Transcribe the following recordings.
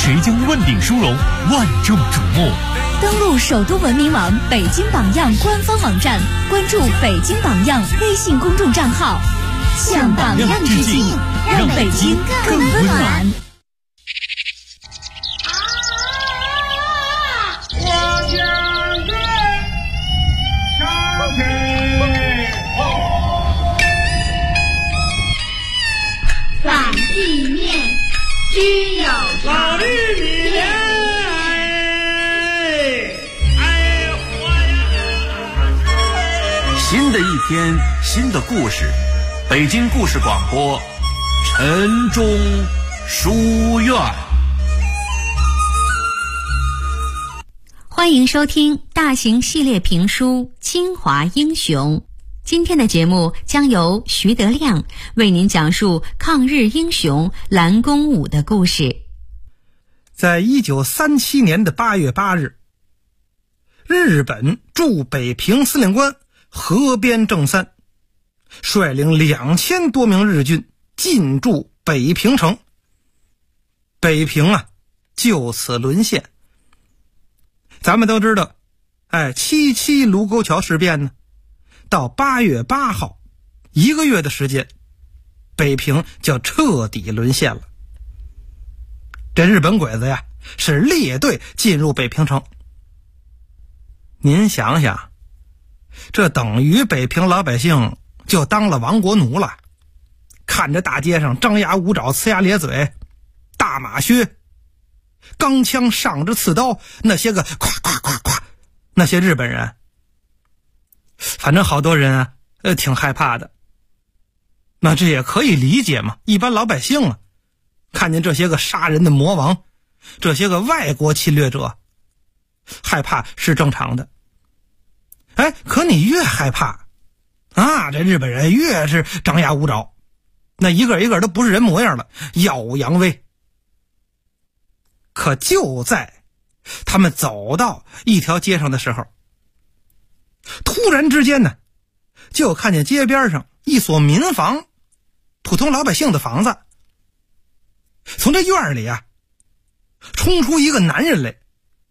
谁将问鼎殊荣，万众瞩目。 登录首都文明网北京榜样官方网站，关注北京榜样微信公众账号，向榜样致敬，让北京更温暖。 反地面均有老绿米莲， 新的一天，新的故事，北京故事广播，晨钟书院。 欢迎收听大型系列评书《清华英雄》。今天的节目将由徐德亮为您讲述抗日英雄蓝公武的故事。 在1937年的8月8日，日本驻北平司令官河边正三率领2000多名日军进驻北平城，北平就此沦陷。咱们都知道，77卢沟桥事变呢，到8月8号，1个月的时间，北平就彻底沦陷了。这日本鬼子是列队进入北平城。您想想，这等于北平老百姓就当了亡国奴了。看着大街上张牙舞爪、呲牙咧嘴、大马靴、钢枪上着刺刀，那些个咵咵咵咵，那些日本人，反正好多人挺害怕的。那这也可以理解嘛，一般老百姓看见这些个杀人的魔王，这些个外国侵略者，害怕是正常的。可你越害怕这日本人越是张牙舞爪，那一个一个都不是人模样了，耀武扬威。可就在他们走到一条街上的时候，突然之间呢，就看见街边上一所民房，普通老百姓的房子，从这院里冲出一个男人来。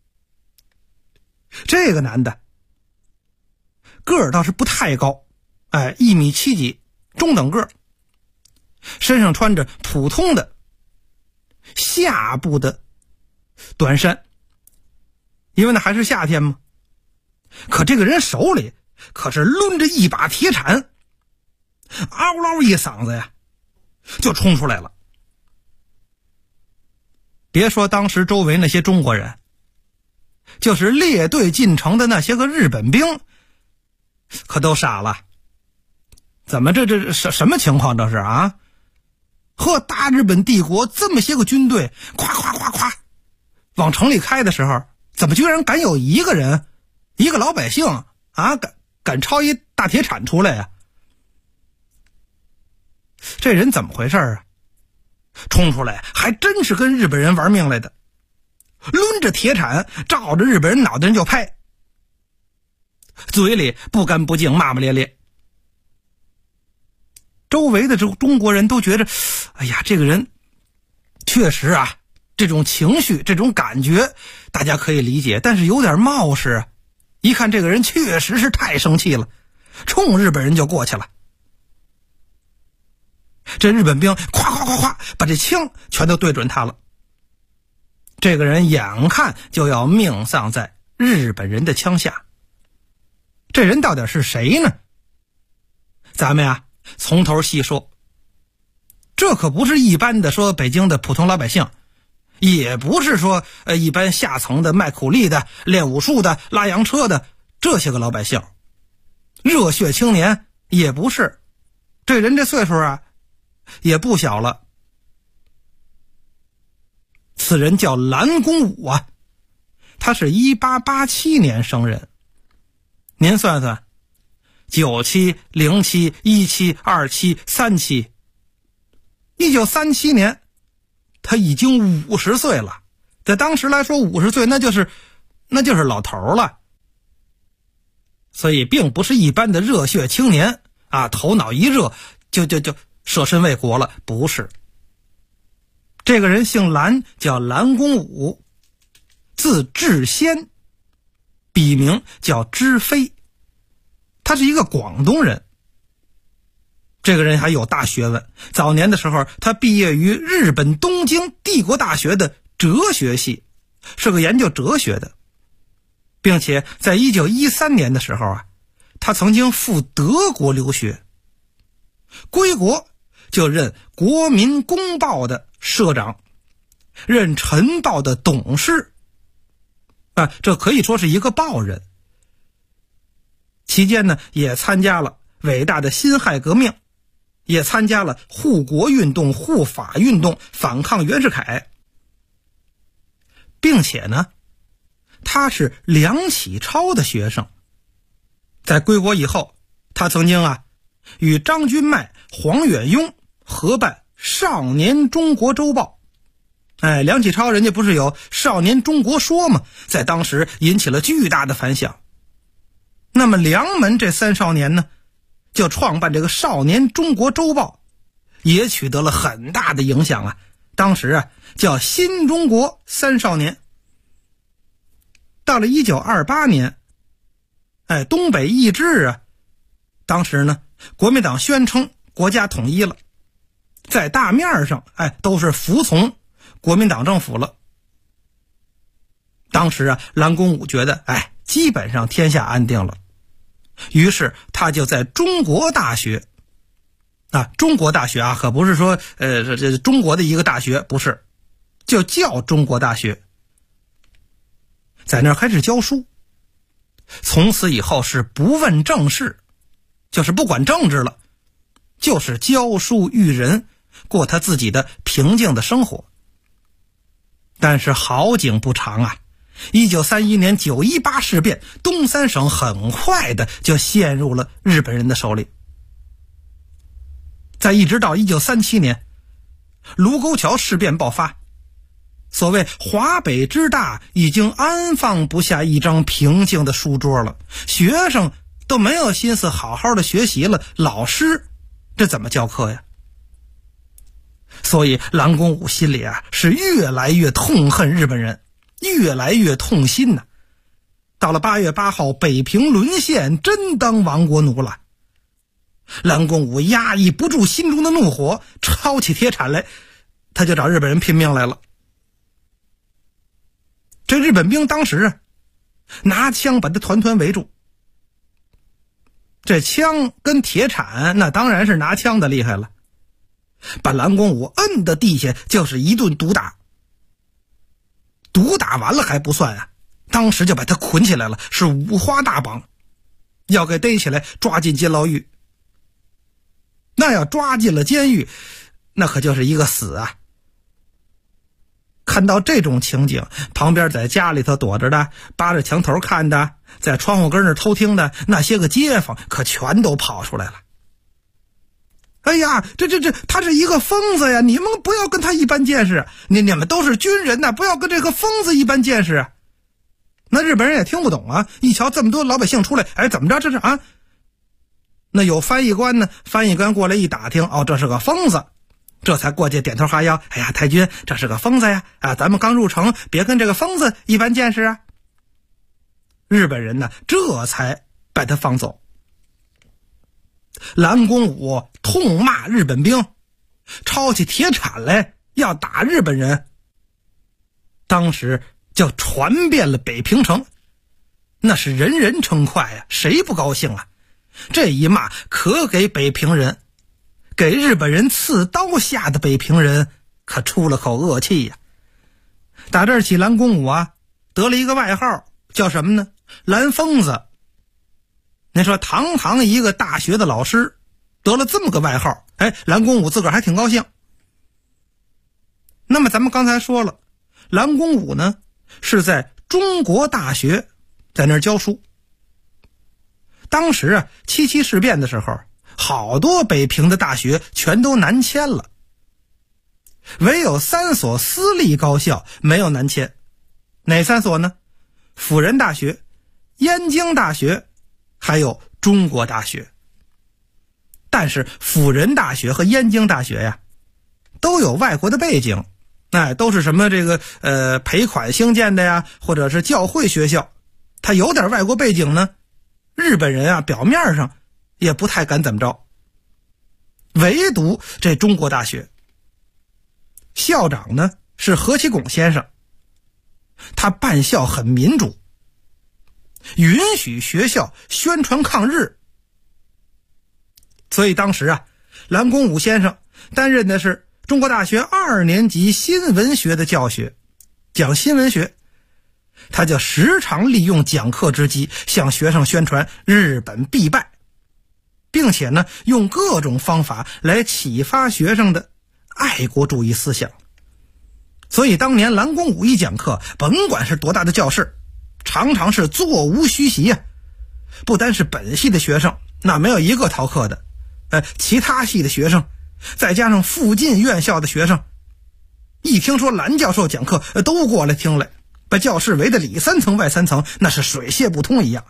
这个男的个儿倒是不太高，1.7米几，中等个儿，身上穿着普通的下部的短衫，因为那还是夏天嘛。可这个人手里可是抡着一把铁铲，嗷嗷一嗓子就冲出来了。别说当时周围那些中国人，就是列队进城的那些个日本兵可都傻了。怎么这什么情况这是和大日本帝国这么些个军队咵咵咵咵往城里开的时候，怎么居然敢有一个人，一个老百姓敢抄一大铁铲出来这人怎么回事冲出来还真是跟日本人玩命来的，抡着铁铲照着日本人脑袋就拍，嘴里不干不净骂骂咧咧。周围的中国人都觉着，这个人确实这种情绪这种感觉大家可以理解，但是有点冒失一看这个人确实是太生气了，冲日本人就过去了。这日本兵咵咵咵咵把这枪全都对准他了。这个人眼看就要命丧在日本人的枪下。这人到底是谁呢？咱们从头细说。这可不是一般的说北京的普通老百姓，也不是说一般下层的卖苦力的、练武术的、拉洋车的这些个老百姓，热血青年也不是。这人这岁数也不小了。此人叫蓝公武他是1887年生人。您算算，97、07、17、27、37， 1937年他已经50岁了。在当时来说50岁那就是老头了。所以并不是一般的热血青年头脑一热就舍身为国了，不是。 这个人姓蓝，叫蓝公武，字志先，笔名叫知飞，他是一个广东人。这个人还有大学问，早年的时候他毕业于日本东京帝国大学的哲学系，是个研究哲学的，并且在1913年的时候啊，他曾经赴德国留学，归国就任国民公报的社长，任晨报的董事啊，这可以说是一个报人。期间呢，也参加了伟大的辛亥革命，也参加了护国运动、护法运动，反抗袁世凯，并且呢，他是梁启超的学生。在归国以后，他曾经与张君迈、黄远庸合办《少年中国周报》。梁启超人家不是有《少年中国说》吗？在当时引起了巨大的反响。那么梁门这三少年呢，就创办这个《少年中国周报》，也取得了很大的影响啊。当时叫新中国三少年。到了1928年，东北易帜当时呢，国民党宣称国家统一了，在大面上都是服从国民党政府了。当时蓝公武觉得基本上天下安定了，于是他就在中国大学中国大学可不是说这中国的一个大学，不是，就叫中国大学，在那儿开始教书。从此以后是不问政事，就是不管政治了，就是教书育人，过他自己的平静的生活。但是好景不长1931年918事变，东三省很快的就陷入了日本人的手里。在一直到1937年，卢沟桥事变爆发，所谓华北之大已经安放不下一张平静的书桌了，学生都没有心思好好的学习了，老师这怎么教课呀？所以蓝公武心里是越来越痛恨日本人，越来越痛心呐。到了8月8号，北平沦陷，真当亡国奴了。蓝公武压抑不住心中的怒火，抄起铁铲来，他就找日本人拼命来了。这日本兵当时拿枪把他团团围住，这枪跟铁铲那当然是拿枪的厉害了，把蓝公武摁到地下就是一顿毒打。毒打完了还不算当时就把他捆起来了，是五花大绑，要给逮起来抓进监牢狱。那要抓进了监狱，那可就是一个死看到这种情景，旁边在家里头躲着的，扒着墙头看的，在窗户根那偷听的那些个街坊可全都跑出来了。哎呀，这他是一个疯子呀，你们不要跟他一般见识，你们都是军人不要跟这个疯子一般见识。那日本人也听不懂一瞧这么多老百姓出来，怎么着这是那有翻译官呢，翻译官过来一打听，这是个疯子，这才过去点头哈腰，哎呀，太君，这是个疯子呀，咱们刚入城，别跟这个疯子一般见识日本人呢，这才把他放走。蓝公武痛骂日本兵，抄起铁铲来要打日本人，当时就传遍了北平城，那是人人称快谁不高兴这一骂可给北平人，给日本人刺刀下的北平人可出了口恶气打这儿起，蓝公武得了一个外号，叫什么呢？蓝疯子。你说堂堂一个大学的老师得了这么个外号，蓝公武自个儿还挺高兴。那么咱们刚才说了，蓝公武呢是在中国大学在那儿教书。当时77事变的时候，好多北平的大学全都南迁了，唯有3所私立高校没有南迁。哪3所呢？辅仁大学、燕京大学还有中国大学。但是辅仁大学和燕京大学都有外国的背景， 都是什么这个赔款兴建的呀，或者是教会学校，他有点外国背景呢，日本人啊表面上也不太敢怎么着。唯独这中国大学校长呢是何其拱先生，他办校很民主，允许学校宣传抗日。所以当时啊，蓝公武先生担任的是中国大学2年级新闻学的教学，讲新闻学。他就时常利用讲课之机向学生宣传日本必败，并且呢用各种方法来启发学生的爱国主义思想。所以当年蓝公武一讲课，甭管是多大的教室，常常是座无虚席啊。不单是本系的学生，那没有一个逃课的，其他系的学生，再加上附近院校的学生，一听说蓝教授讲课，都过来听来，把教室围得里3层外3层，那是水泄不通一样。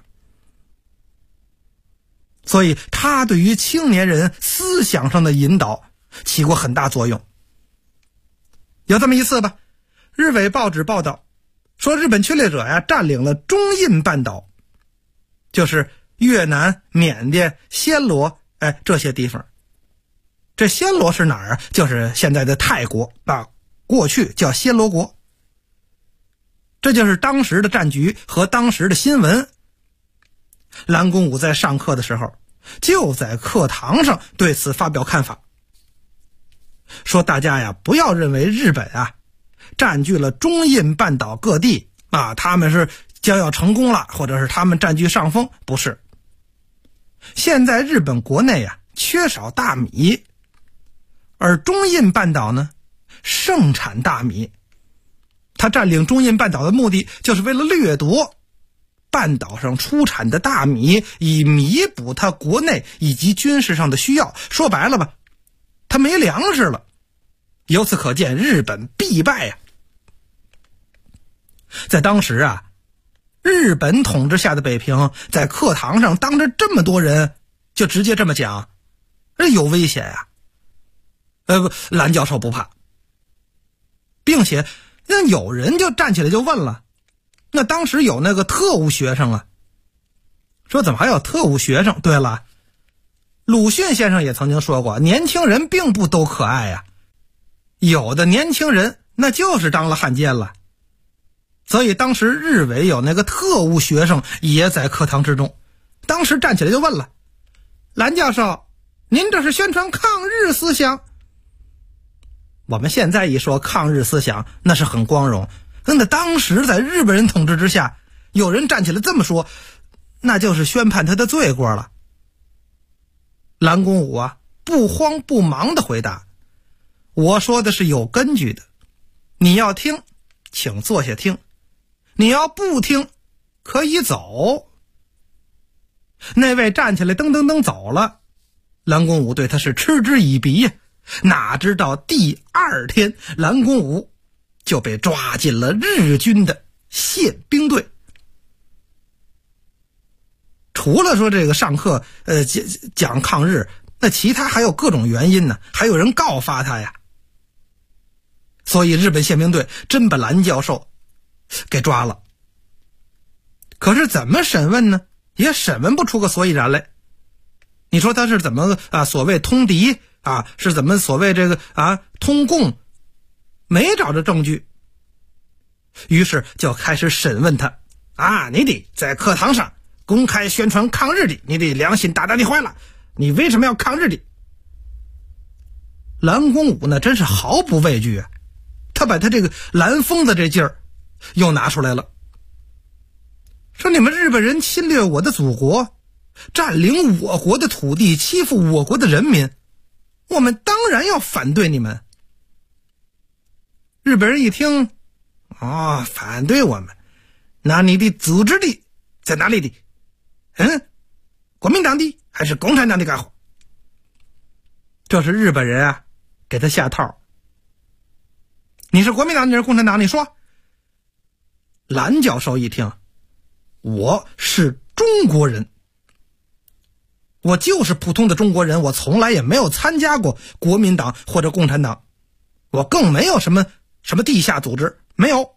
所以他对于青年人思想上的引导起过很大作用。有这么一次吧，日伪报纸报道说，日本侵略者呀占领了中印半岛，就是越南、缅甸、暹罗这些地方。这暹罗是哪儿啊？就是现在的泰国啊，过去叫暹罗国。这就是当时的战局和当时的新闻。蓝公武在上课的时候，就在课堂上对此发表看法，说大家呀不要认为日本啊占据了中印半岛各地啊，他们是将要成功了，或者是他们占据上风，不是。现在日本国内啊缺少大米，而中印半岛呢盛产大米。他占领中印半岛的目的就是为了掠夺半岛上出产的大米，以弥补他国内以及军事上的需要。说白了吧，他没粮食了。由此可见，日本必败呀。在当时啊，日本统治下的北平，在课堂上当着这么多人就直接这么讲，有危险呀。蓝教授不怕，并且那有人就站起来就问了，那当时有那个特务学生啊，说怎么还有特务学生？对了，鲁迅先生也曾经说过，年轻人并不都可爱呀，有的年轻人那就是当了汉奸了。所以当时日伪有那个特务学生也在课堂之中，当时站起来就问了，蓝教授，您这是宣传抗日思想？我们现在一说抗日思想，那是很光荣。那当时在日本人统治之下，有人站起来这么说，那就是宣判他的罪过了。蓝公武啊，不慌不忙地回答，我说的是有根据的，你要听，请坐下听；你要不听，可以走。那位站起来噔噔噔走了，蓝公武对他是嗤之以鼻呀。哪知道第2天，蓝公武就被抓进了日军的宪兵队。除了说这个上课讲抗日，那其他还有各种原因呢，还有人告发他呀。所以日本宪兵队真把蓝教授给抓了。可是怎么审问呢？也审问不出个所以然来。你说他是怎么所谓通敌啊，是怎么所谓这个通共，没找着证据。于是就开始审问他你得在课堂上公开宣传抗日的，你得良心大大的坏了，你为什么要抗日的？蓝公武呢真是毫不畏惧啊，他把他这个蓝疯的这劲儿又拿出来了，说你们日本人侵略我的祖国，占领我国的土地，欺负我国的人民，我们当然要反对你们。日本人一听，反对我们，那你的组织地在哪里的？国民党的还是共产党的干活？这是日本人给他下套。你是国民党，你是共产党，你说。蓝教授一听，我是中国人，我就是普通的中国人，我从来也没有参加过国民党或者共产党，我更没有什么什么地下组织没有。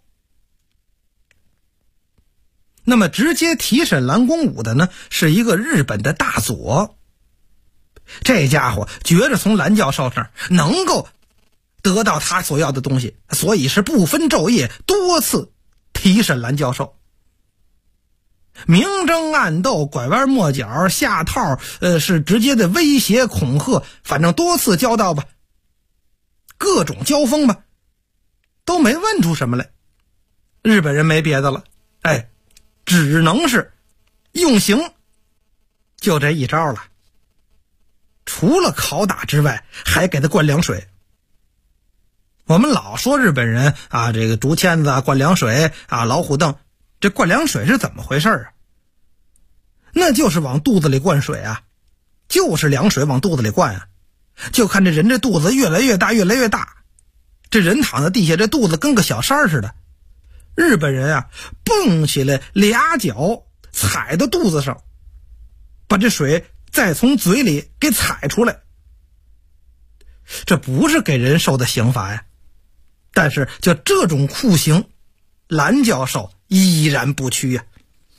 那么直接提审蓝公武的呢，是一个日本的大佐。这家伙觉着从蓝教授那儿能够得到他所要的东西，所以是不分昼夜多次提审蓝教授，明争暗斗，拐弯抹角，下套，是直接的威胁恐吓，反正多次交道吧，各种交锋吧，都没问出什么来。日本人没别的了，只能是用刑，就这一招了。除了拷打之外，还给他灌凉水。我们老说日本人啊，这个竹签子啊，灌凉水啊，老虎凳，这灌凉水是怎么回事啊？那就是往肚子里灌水啊，就是凉水往肚子里灌啊。就看这人这肚子越来越大，越来越大，这人躺在地下，这肚子跟个小山似的。日本人啊，蹦起来俩脚踩到肚子上，把这水再从嘴里给踩出来。这不是给人受的刑罚呀，但是就这种酷刑，蓝教授依然不屈呀。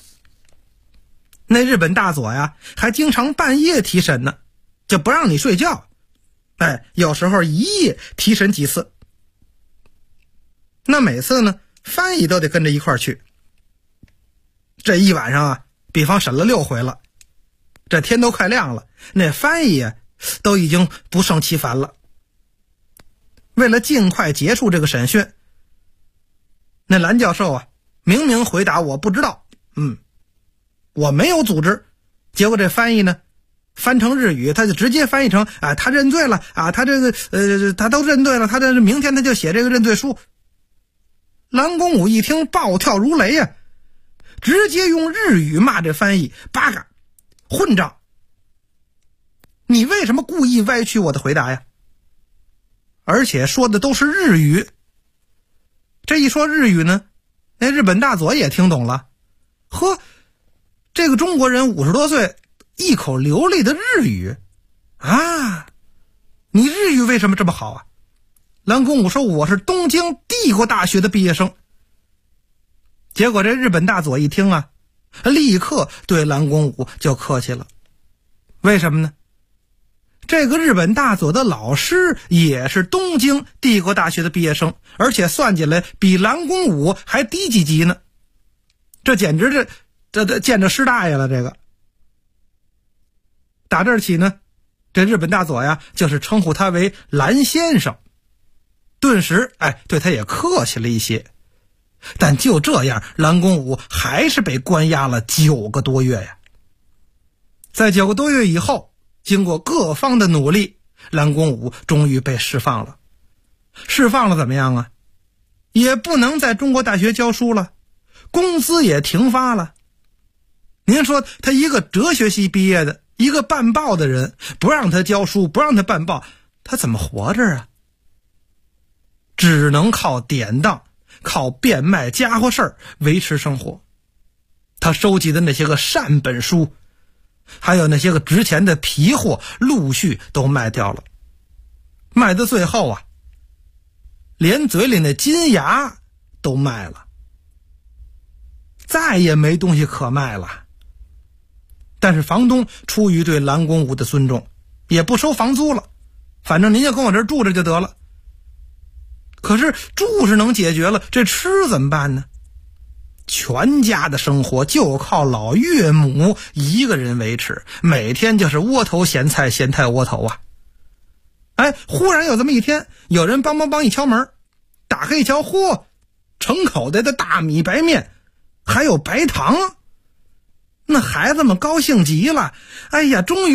那日本大佐呀，还经常半夜提审呢，就不让你睡觉。有时候一夜提审几次。那每次呢，翻译都得跟着一块儿去。这一晚上啊，比方审了6回了，这天都快亮了，那翻译啊都已经不胜其烦了。为了尽快结束这个审讯，那蓝教授啊，明明回答我不知道，我没有组织。结果这翻译呢，翻成日语，他就直接翻译成他认罪了啊，他这个他都认罪了，他这明天他就写这个认罪书。蓝公武一听暴跳如雷呀，直接用日语骂这翻译八嘎混账，你为什么故意歪曲我的回答呀？而且说的都是日语。这一说日语呢，那日本大佐也听懂了。呵，这个中国人50多岁，一口流利的日语啊！你日语为什么这么好啊？蓝公武说我是东京帝国大学的毕业生。结果这日本大佐一听啊，立刻对蓝公武就客气了。为什么呢？这个日本大佐的老师也是东京帝国大学的毕业生，而且算起来比蓝公武还低几级呢。这简直这见着师大爷了。这个打这儿起呢，这日本大佐呀就是称呼他为蓝先生，顿时对他也客气了一些。但就这样，蓝公武还是被关押了9个多月呀。在9个多月以后，经过各方的努力，蓝公武终于被释放了。释放了怎么样啊？也不能在中国大学教书了，工资也停发了。您说他一个哲学系毕业的，一个办报的人，不让他教书，不让他办报，他怎么活着啊？只能靠典当，靠变卖家伙事儿维持生活。他收集的那些个善本书，还有那些个值钱的皮货，陆续都卖掉了。卖到最后啊，连嘴里那金牙都卖了，再也没东西可卖了。但是房东出于对蓝公武的尊重，也不收房租了，反正您就跟我这儿住着就得了。可是住是能解决了，这吃怎么办呢？全家的生活就靠老岳母一个人维持，每天就是窝头咸菜，咸菜窝头啊。忽然有这么一天，有人梆一敲门，打开一瞧，嚯，盛口袋的大米白面，还有白糖。那孩子们高兴极了，终于